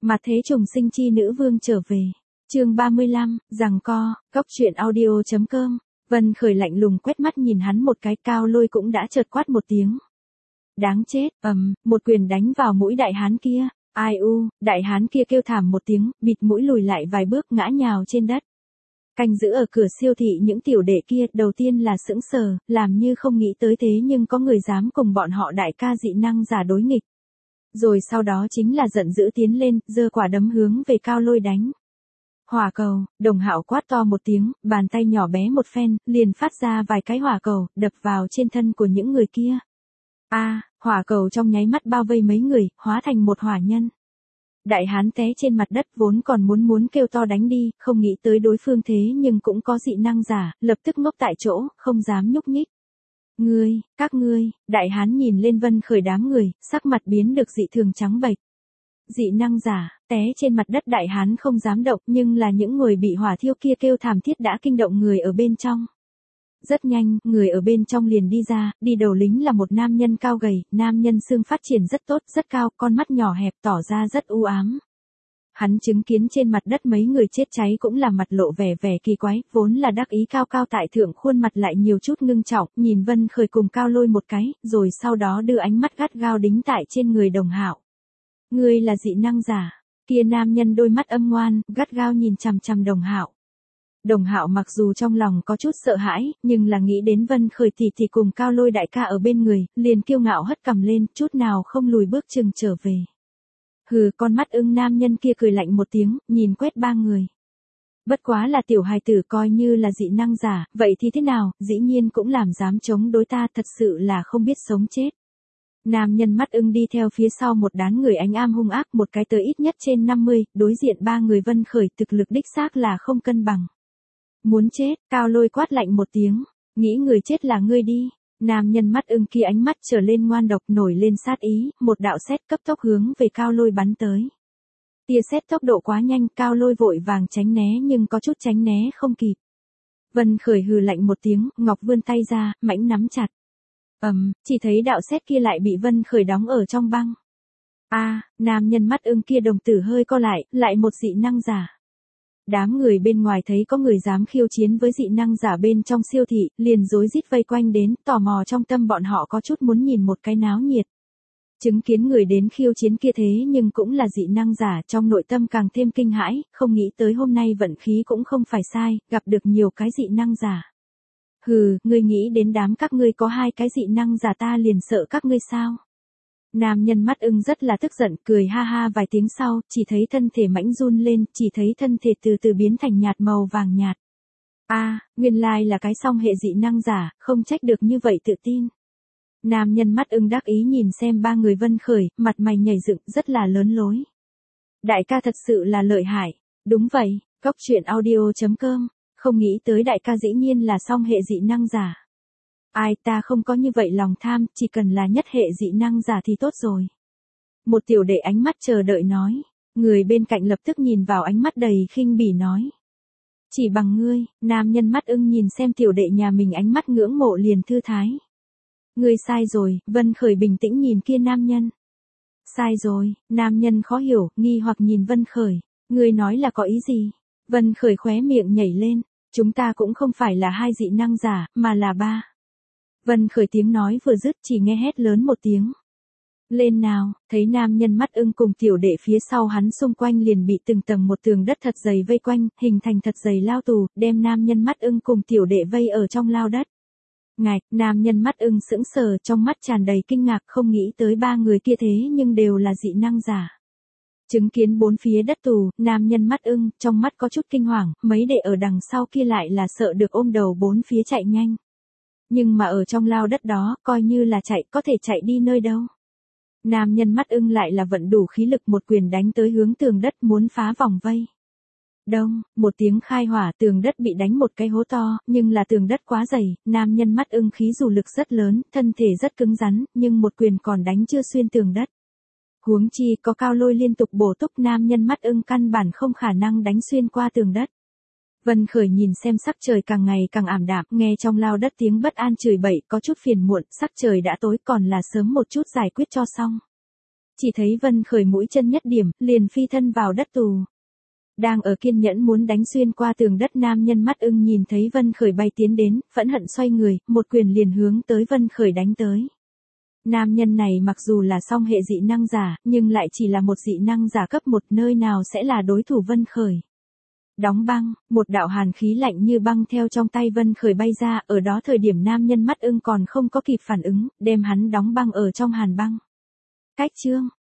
Mặt thế trùng sinh chi nữ vương trở về. Chương 35, giằng co, góc truyện audio.com. Vân Khởi lạnh lùng quét mắt nhìn hắn một cái, Cao Lôi cũng đã chợt quát một tiếng. Đáng chết, một quyền đánh vào mũi đại hán kia. Ai u, đại hán kia kêu thảm một tiếng, bịt mũi lùi lại vài bước ngã nhào trên đất. Canh giữ ở cửa siêu thị những tiểu đệ kia đầu tiên là sững sờ, làm như không nghĩ tới thế nhưng có người dám cùng bọn họ đại ca dị năng giả đối nghịch. Rồi sau đó chính là giận dữ tiến lên, giơ quả đấm hướng về Cao Lôi đánh. Hỏa cầu, Đồng Hạo quát to một tiếng, bàn tay nhỏ bé một phen, liền phát ra vài cái hỏa cầu, đập vào trên thân của những người kia. Hỏa cầu trong nháy mắt bao vây mấy người, hóa thành một hỏa nhân. Đại hán té trên mặt đất vốn còn muốn kêu to đánh đi, không nghĩ tới đối phương thế nhưng cũng có dị năng giả, lập tức ngốc tại chỗ, không dám nhúc nhích. Các ngươi, đại hán nhìn lên Vân Khởi đám người, sắc mặt biến được dị thường trắng bệch. Dị năng giả, té trên mặt đất đại hán không dám động, nhưng là những người bị hỏa thiêu kia kêu thảm thiết đã kinh động người ở bên trong. Rất nhanh, người ở bên trong liền đi ra, đi đầu lính là một nam nhân cao gầy, nam nhân xương phát triển rất tốt, rất cao, con mắt nhỏ hẹp tỏ ra rất u ám. Hắn chứng kiến trên mặt đất mấy người chết cháy cũng là mặt lộ vẻ kỳ quái, vốn là đắc ý cao tại thượng, khuôn mặt lại nhiều chút ngưng trọng, nhìn Vân Khởi cùng Cao Lôi một cái, rồi sau đó đưa ánh mắt gắt gao đính tại trên người Đồng Hạo. Ngươi là dị năng giả? Kia nam nhân đôi mắt âm ngoan, gắt gao nhìn chằm chằm Đồng Hạo. Đồng Hạo mặc dù trong lòng có chút sợ hãi, nhưng là nghĩ đến Vân Khởi tỷ tỷ cùng Cao Lôi đại ca ở bên người, liền kiêu ngạo hất cằm lên, chút nào không lùi bước chừng trở về. Hừ, con mắt ưng nam nhân kia cười lạnh một tiếng, nhìn quét ba người. Bất quá là tiểu hài tử, coi như là dị năng giả, vậy thì thế nào, dĩ nhiên cũng làm dám chống đối ta, thật sự là không biết sống chết. Nam nhân mắt ưng đi theo phía sau một đám người ánh am hung ác, một cái tới ít nhất trên 50, đối diện ba người Vân Khởi thực lực đích xác là không cân bằng. Muốn chết, Cao Lôi quát lạnh một tiếng, nghĩ người chết là ngươi đi. Nam nhân mắt ưng kia ánh mắt trở lên ngoan độc, nổi lên sát ý, một đạo sét cấp tốc hướng về Cao Lôi bắn tới. Tia sét tốc độ quá nhanh, Cao Lôi vội vàng tránh né nhưng có chút tránh né không kịp. Vân Khởi hừ lạnh một tiếng, ngọc vươn tay ra, mãnh nắm chặt. Chỉ thấy đạo sét kia lại bị Vân Khởi đóng ở trong băng. Nam nhân mắt ưng kia đồng tử hơi co lại một dị năng giả. Đám người bên ngoài thấy có người dám khiêu chiến với dị năng giả bên trong siêu thị, liền rối rít vây quanh đến, tò mò trong tâm bọn họ có chút muốn nhìn một cái náo nhiệt. Chứng kiến người đến khiêu chiến kia thế nhưng cũng là dị năng giả, trong nội tâm càng thêm kinh hãi, không nghĩ tới hôm nay vận khí cũng không phải sai, gặp được nhiều cái dị năng giả. Hừ, ngươi nghĩ đến đám các ngươi có hai cái dị năng giả ta liền sợ các ngươi sao? Nam nhân mắt ưng rất là tức giận, cười ha ha vài tiếng sau, chỉ thấy thân thể mãnh run lên, chỉ thấy thân thể từ từ biến thành nhạt màu vàng nhạt. Nguyên lai là cái song hệ dị năng giả, không trách được như vậy tự tin. Nam nhân mắt ưng đắc ý nhìn xem ba người Vân Khởi, mặt mày nhảy dựng, rất là lớn lối. Đại ca thật sự là lợi hại. Đúng vậy, góc truyện audio.com, không nghĩ tới đại ca dĩ nhiên là song hệ dị năng giả. Ta không có như vậy lòng tham, chỉ cần là nhất hệ dị năng giả thì tốt rồi. Một tiểu đệ ánh mắt chờ đợi nói. Người bên cạnh lập tức nhìn vào ánh mắt đầy khinh bỉ nói. Chỉ bằng ngươi, nam nhân mắt ưng nhìn xem tiểu đệ nhà mình ánh mắt ngưỡng mộ liền thư thái. Ngươi sai rồi, Vân Khởi bình tĩnh nhìn kia nam nhân. Sai rồi, nam nhân khó hiểu, nghi hoặc nhìn Vân Khởi. Ngươi nói là có ý gì? Vân Khởi khóe miệng nhảy lên. Chúng ta cũng không phải là hai dị năng giả, mà là ba. Vân Khởi tiếng nói vừa dứt chỉ nghe hét lớn một tiếng. Lên nào, thấy nam nhân mắt ưng cùng tiểu đệ phía sau hắn xung quanh liền bị từng tầng một tường đất thật dày vây quanh, hình thành thật dày lao tù, đem nam nhân mắt ưng cùng tiểu đệ vây ở trong lao đất. Nam nhân mắt ưng sững sờ, trong mắt tràn đầy kinh ngạc, không nghĩ tới ba người kia thế nhưng đều là dị năng giả. Chứng kiến bốn phía đất tù, nam nhân mắt ưng, trong mắt có chút kinh hoàng, mấy đệ ở đằng sau kia lại là sợ được ôm đầu bốn phía chạy nhanh. Nhưng mà ở trong lao đất đó, coi như là chạy, có thể chạy đi nơi đâu. Nam nhân mắt ưng lại là vận đủ khí lực một quyền đánh tới hướng tường đất muốn phá vòng vây. Đông, một tiếng khai hỏa, tường đất bị đánh một cái hố to, nhưng là tường đất quá dày, nam nhân mắt ưng khí dù lực rất lớn, thân thể rất cứng rắn, nhưng một quyền còn đánh chưa xuyên tường đất. Huống chi có Cao Lôi liên tục bổ túc, nam nhân mắt ưng căn bản không khả năng đánh xuyên qua tường đất. Vân Khởi nhìn xem sắc trời càng ngày càng ảm đạm, nghe trong lao đất tiếng bất an chửi bậy, có chút phiền muộn, sắc trời đã tối còn là sớm một chút giải quyết cho xong. chỉ thấy Vân Khởi mũi chân nhất điểm, liền phi thân vào đất tù. Đang ở kiên nhẫn muốn đánh xuyên qua tường đất nam nhân mắt ưng nhìn thấy Vân Khởi bay tiến đến, phẫn hận xoay người, một quyền liền hướng tới Vân Khởi đánh tới. Nam nhân này mặc dù là song hệ dị năng giả, nhưng lại chỉ là một dị năng giả cấp 1, nơi nào sẽ là đối thủ Vân Khởi. Đóng băng, một đạo hàn khí lạnh như băng theo trong tay Vân Khởi bay ra, ở đó thời điểm nam nhân mắt ưng còn không có kịp phản ứng, đem hắn đóng băng ở trong hàn băng. Cách chương,